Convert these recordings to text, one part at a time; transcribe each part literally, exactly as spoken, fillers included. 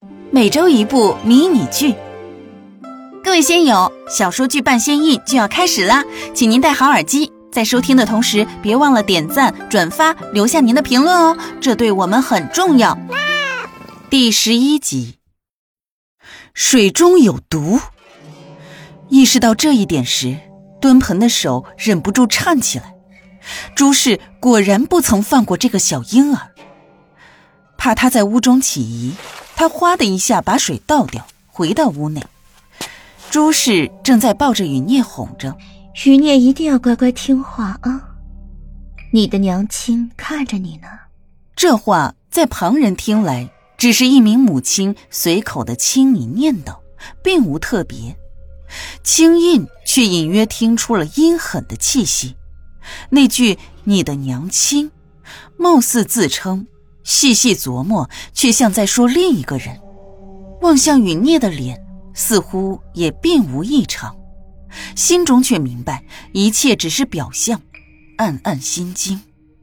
每周一部迷你剧。各位仙友，小说剧半仙印就要开始啦，请您戴好耳机，在收听的同时别忘了点赞、转发，留下您的评论哦，这对我们很重要。第十一集，水中有毒。意识到这一点时，蹲盆的手忍不住颤起来。朱氏果然不曾放过这个小婴儿，怕他在屋中起疑，他哗的一下把水倒掉，回到屋内。朱氏正在抱着雨孽哄着， 雨孽一定要乖乖听话啊，你的娘亲看着你呢。 这话在旁人听来只是一名母亲随口的轻昵念叨，并无特别。青印却隐约听出了阴狠的气息，那句你的娘亲貌似自称，细细琢磨却像在说另一个人。望向雨孽的脸似乎也并无异常，心中却明白一切只是表象，暗暗心惊。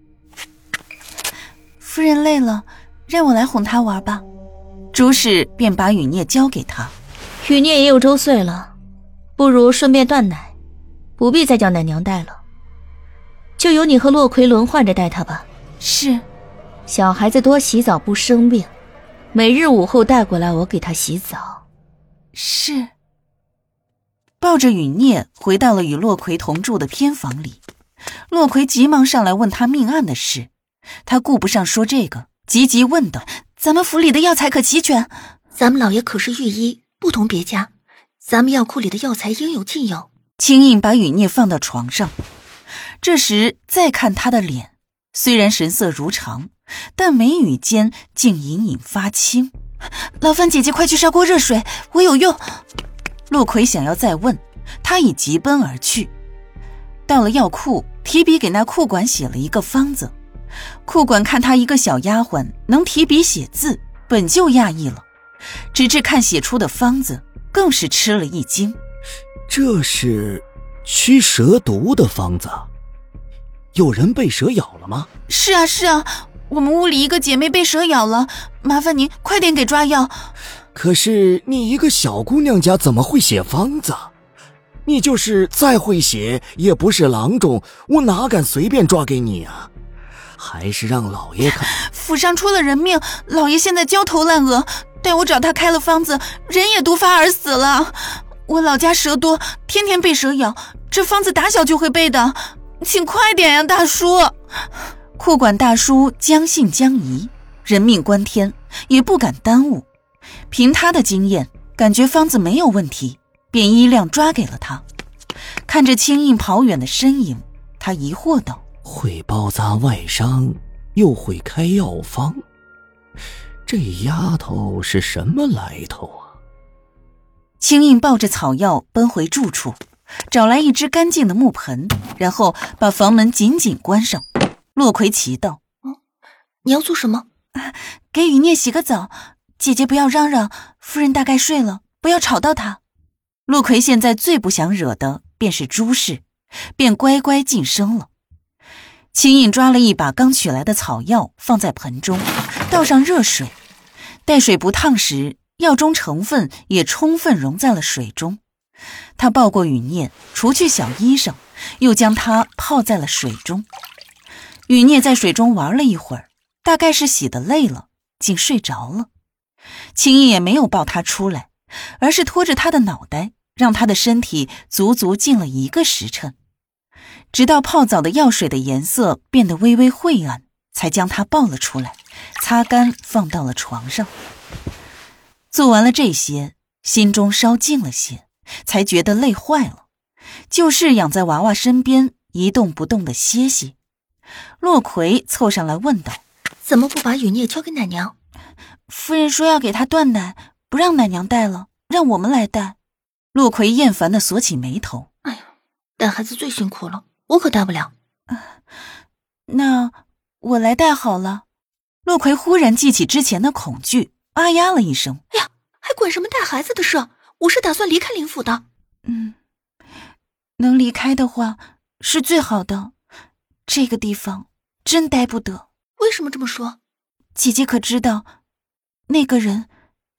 夫人累了，让我来哄她玩吧。朱氏便把雨孽交给他。 雨孽也有周岁了，不如顺便断奶，不必再叫奶娘带了，就由你和洛葵轮换着带她吧。 是。 小孩子多洗澡不生病，每日午后带过来我给她洗澡。 是。抱着雨孽回到了与洛葵同住的偏房里，洛葵急忙上来问他命案的事，他顾不上说这个，急急问道：咱们府里的药材可齐全？ 咱们老爷可是御医，不同别家，咱们药库里的药材应有尽有。 青印把雨孽放到床上，这时再看他的脸，虽然神色如常，但眉宇间竟隐隐发青。劳烦姐姐快去烧锅热水，我有用。陆葵想要再问，他已急奔而去。到了药库，提笔给那库管写了一个方子。库管看他一个小丫鬟能提笔写字，本就讶异了，直至看写出的方子，更是吃了一惊。 这是驱蛇毒的方子，有人被蛇咬了吗？ 是啊是啊，我们屋里一个姐妹被蛇咬了，麻烦您快点给抓药。 可是你一个小姑娘家怎么会写方子？你就是再会写，也不是郎中，我哪敢随便抓给你啊？还是让老爷看。 府上出了人命，老爷现在焦头烂额，待我找他开了方子，人也毒发而死了。我老家蛇多，天天被蛇咬，这方子打小就会背的，请快点呀，大叔。库管大叔将信将疑，人命关天，也不敢耽误。凭他的经验，感觉方子没有问题，便依量抓给了他。看着青印跑远的身影，他疑惑道： 会包扎外伤，又会开药方，这丫头是什么来头啊？ 青印抱着草药奔回住处，找来一只干净的木盆，然后把房门紧紧关上。洛葵奇道： 嗯，你要做什么？ 啊，给雨孽洗个澡，姐姐不要嚷嚷，夫人大概睡了，不要吵到她。洛葵现在最不想惹的便是朱氏，便乖乖噤声了。青印抓了一把刚取来的草药放在盆中，倒上热水，待水不烫时，药中成分也充分溶在了水中。他抱过雨孽，除去小衣裳，又将它泡在了水中。雨孽在水中玩了一会儿，大概是洗得累了，竟睡着了。青印也没有抱他出来，而是拖着他的脑袋，让他的身体足足浸了一个时辰，直到泡澡的药水的颜色变得微微晦暗，才将他抱了出来，擦干放到了床上。做完了这些，心中稍静了些，才觉得累坏了，就是仰在娃娃身边一动不动地歇息。洛葵凑上来问道： 怎么不把雨孽交给奶娘？ 夫人说要给她断奶，不让奶娘带了，让我们来带。洛葵厌烦地锁起眉头。 哎呀，带孩子最辛苦了，我可带不了。 啊，那我来带好了。洛葵忽然记起之前的恐惧，啊呀了一声。 哎呀，还管什么带孩子的事？我是打算离开林府的。 嗯，能离开的话是最好的，这个地方真待不得。 为什么这么说？ 姐姐可知道，那个人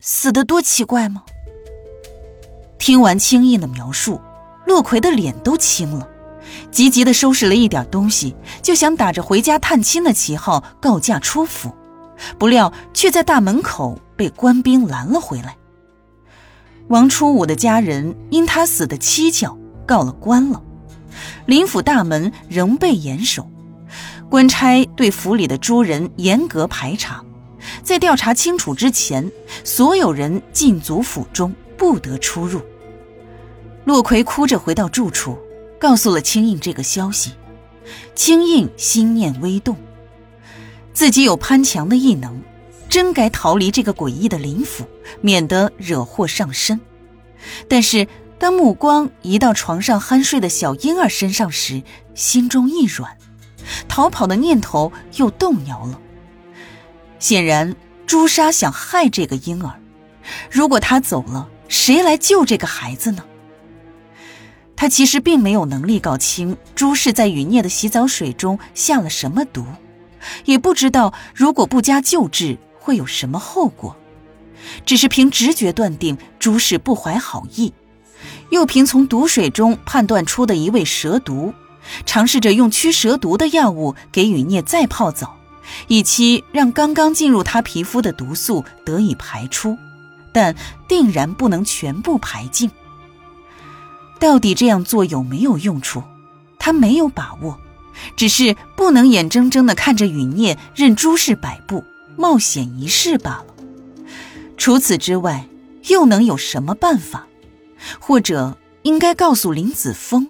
死得多奇怪吗？听完青印的描述，洛奎的脸都青了，急急地收拾了一点东西，就想打着回家探亲的旗号告假出府，不料却在大门口被官兵拦了回来。王初武的家人因他死得蹊跷告了官了，林府大门仍被严守，官差对府里的诸人严格排查，在调查清楚之前，所有人禁足府中，不得出入。洛奎哭着回到住处，告诉了青印这个消息。青印心念微动，自己有攀墙的异能，真该逃离这个诡异的林府，免得惹祸上身。但是当目光移到床上酣睡的小婴儿身上时，心中一软，逃跑的念头又动摇了。显然朱砂想害这个婴儿，如果他走了，谁来救这个孩子呢？他其实并没有能力搞清朱氏在雨孽的洗澡水中下了什么毒，也不知道如果不加救治会有什么后果，只是凭直觉断定朱氏不怀好意，又凭从毒水中判断出的一味蛇毒，尝试着用驱蛇毒的药物给雨孽再泡澡，以期让刚刚进入他皮肤的毒素得以排出，但定然不能全部排尽。到底这样做有没有用处，他没有把握，只是不能眼睁睁地看着雨孽任诸事摆布，冒险一试罢了。除此之外，又能有什么办法？或者应该告诉林子峰。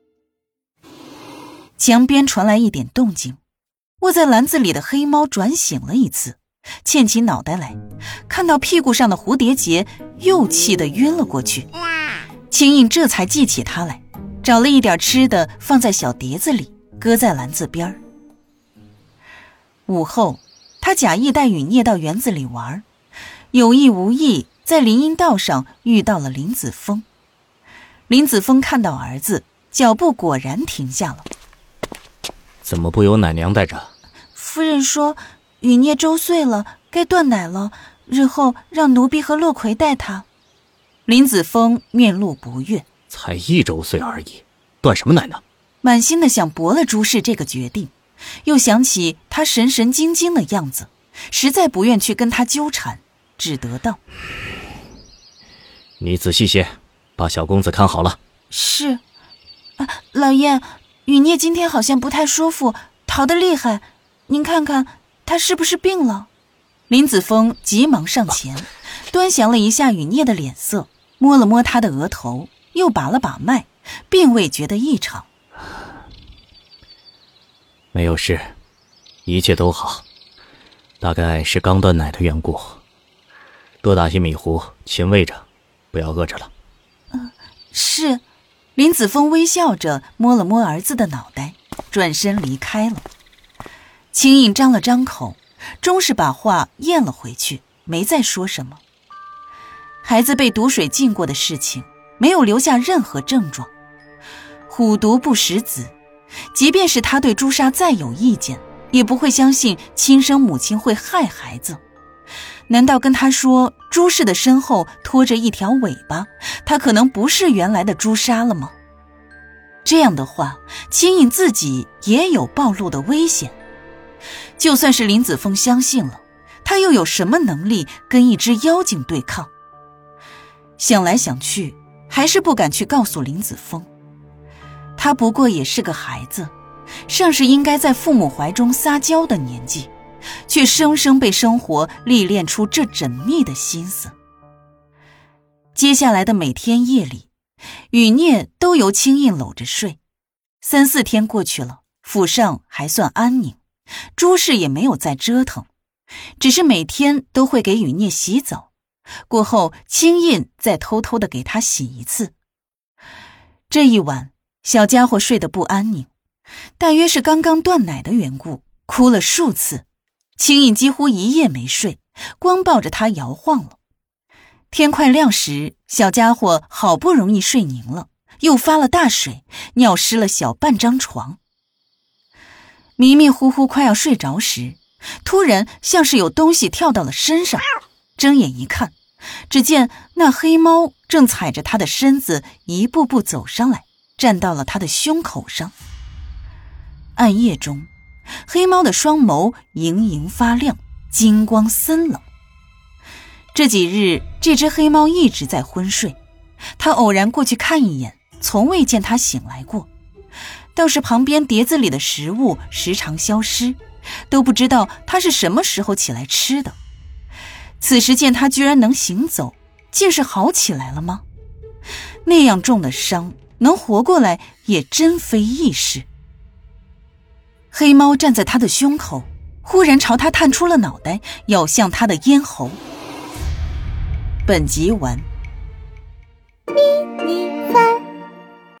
墙边传来一点动静，卧在篮子里的黑猫转醒了一次，欠起脑袋来，看到屁股上的蝴蝶结，又气得晕了过去。青印这才记起他来，找了一点吃的放在小碟子里，搁在篮子边。午后，他假意带雨孽到园子里玩，有意无意在林荫道上遇到了林子峰。林子峰看到儿子，脚步果然停下了。 怎么不由奶娘带着？ 夫人说雨孽周岁了，该断奶了，日后让奴婢和洛奎带他。林子峰面露不悦， 才一周岁而已，断什么奶呢？ 满心的想驳了朱氏这个决定，又想起他神神经经的样子，实在不愿去跟他纠缠，只得道： 你仔细些，把小公子看好了。 是。啊，老爷，雨孽今天好像不太舒服，逃得厉害，您看看他是不是病了？林子峰急忙上前，端详了一下雨孽的脸色，摸了摸他的额头，又把了把脉，并未觉得异常。 没有事，一切都好，大概是刚断奶的缘故。多打些米糊，勤喂着，不要饿着了。 嗯，是。林子峰微笑着摸了摸儿子的脑袋，转身离开了。青印张了张口，终是把话咽了回去，没再说什么。孩子被毒水浸过的事情没有留下任何症状，虎毒不食子，即便是他对朱砂再有意见，也不会相信亲生母亲会害孩子。难道跟他说朱氏的身后拖着一条尾巴，他可能不是原来的朱砂了吗？这样的话，青印自己也有暴露的危险。就算是林子峰相信了，他又有什么能力跟一只妖精对抗？想来想去，还是不敢去告诉林子峰。他不过也是个孩子，尚是应该在父母怀中撒娇的年纪，却生生被生活历练出这缜密的心思。接下来的每天夜里，雨孽都由青印搂着睡。三四天过去了，府上还算安宁，朱氏也没有再折腾，只是每天都会给雨孽洗澡，过后青印再偷偷地给他洗一次。这一晚，小家伙睡得不安宁，大约是刚刚断奶的缘故，哭了数次。青印几乎一夜没睡，光抱着他摇晃了。天快亮时，小家伙好不容易睡凝了，又发了大水，尿湿了小半张床。迷迷糊糊快要睡着时，突然像是有东西跳到了身上，睁眼一看， 只见那黑猫正踩着他的身子一步步走上来，站到了他的胸口上。暗夜中，黑猫的双眸盈盈发亮，金光森冷。这几日，这只黑猫一直在昏睡，他偶然过去看一眼，从未见它醒来过。倒是旁边碟子里的食物时常消失，都不知道它是什么时候起来吃的。此时见它居然能行走，竟是好起来了吗？那样重的伤，能活过来也真非易事。黑猫站在他的胸口，忽然朝他探出了脑袋，咬向他的咽喉。本集完。 咪